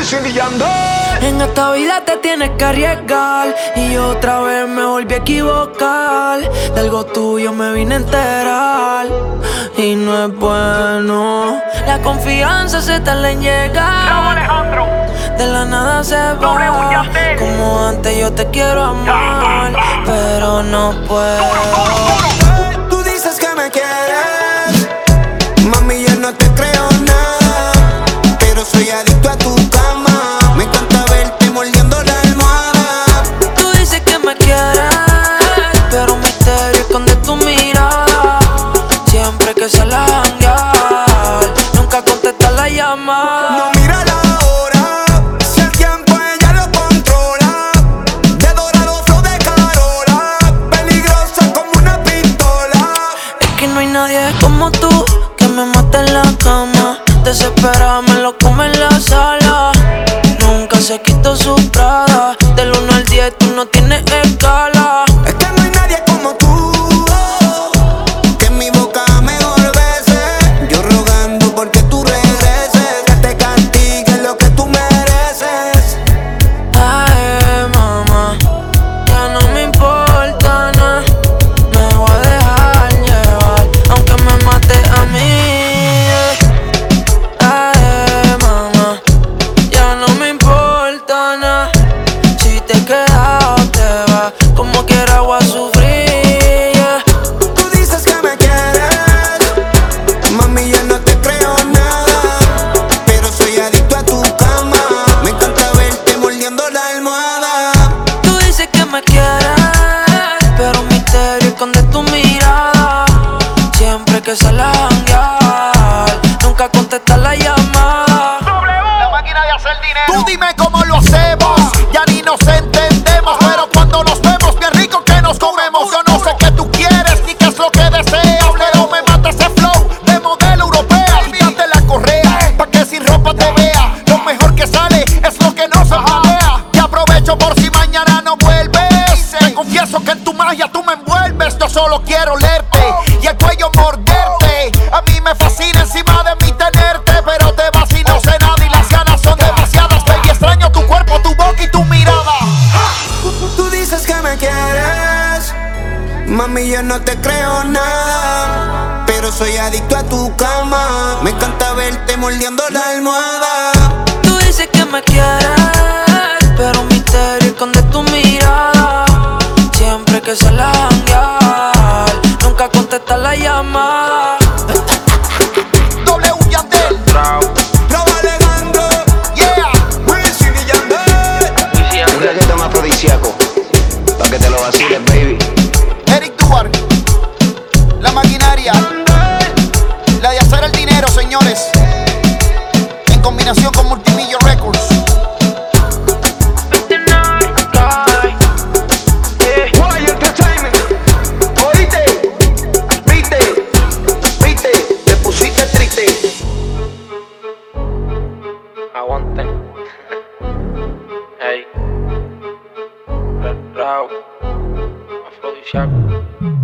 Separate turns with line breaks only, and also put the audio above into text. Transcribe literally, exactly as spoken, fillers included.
Wisin y Yandel.
En esta vida te tienes que arriesgar y otra vez me volví a equivocar. De algo tuyo me vine a enterar y no es bueno. La confianza se tarda en llegar. De la nada se va. Como antes yo te quiero amar, pero no puedo.
Tú dices que me quieres, mami, yo no te creo nada, pero soy adicto a tu cama. Me encanta verte mordiendo la almohada.
Tú dices que me quieres, pero un misterio esconde tu mirada. Siempre que sales a janguear, nunca contestas la llamada.
No mira la hora, si el tiempo ella lo controla. De dorado flow de Carola, peligrosa como una pistola.
Es que no hay nadie como tú que me mate en la cama. Desesperada me lo come en la sala. Nunca se quitó su Prada. Del uno al diez tú no tienes escala.
Es que no hay nadie como tú, que en mi boca mejor bese. Yo rogando porque tú regreses, que te castigues lo que tú mereces.
Ay, mamá, ya no me importa nada. Me voy a dejar llevar, aunque me mate a mí. Ay, mamá, ya no me importa nada. Si te quedas o te vas, como quiera voy a sufrir, yeah.
Tú dices que me quieres, mami, yo no te creo nada, pero soy adicto a tu cama. Me encanta verte mordiendo la almohada.
Tú dices que me quieres, pero un misterio esconde tu mirada. Siempre que sales a janguear, nunca contestas la llamada.
La máquina de hacer dinero.
Tú dime cómo lo hacemos, ya ni nos entendemos, pero cuando nos vemos bien rico que nos comemos. Yo no sé qué tú quieres ni qué es lo que deseas, pero me mata ese flow de modelo europea. Quítate la correa pa' que sin ropa te vea. Lo mejor que sale es lo que no se pelea. Y aprovecho por si mañana no vuelves. Te confieso que en tu magia tú me envuelves. Yo solo quiero olerte y el cuello morderte. A mí me fascina encima de mí tenerte, pero te vas y no sé nada y las ganas son demasiadas. Baby, extraño tu cuerpo, tu boca y tu mirada.
Tú dices que me quieres, mami, yo no te creo nada, pero soy adicto a tu cama. Me encanta verte mordiendo la almohada.
Tú dices que me quieres, pero un misterio esconde tu mirada. Siempre que sales a janguear, nunca contestas la llamada.
W Yandel,
Lo va Alejandro,
yeah.
Wisin y Yandel.
Un reggaetón más afrodisíaco, pa' que te lo vaciles, baby.
Eric Duar, la maquinaria, la de hacer el dinero, señores, en combinación con Multimillo Records.
Guay Entertainment.
Oíste, viste, viste, te pusiste triste.
Aguanten. Hey. Rao. Afrodisíaco.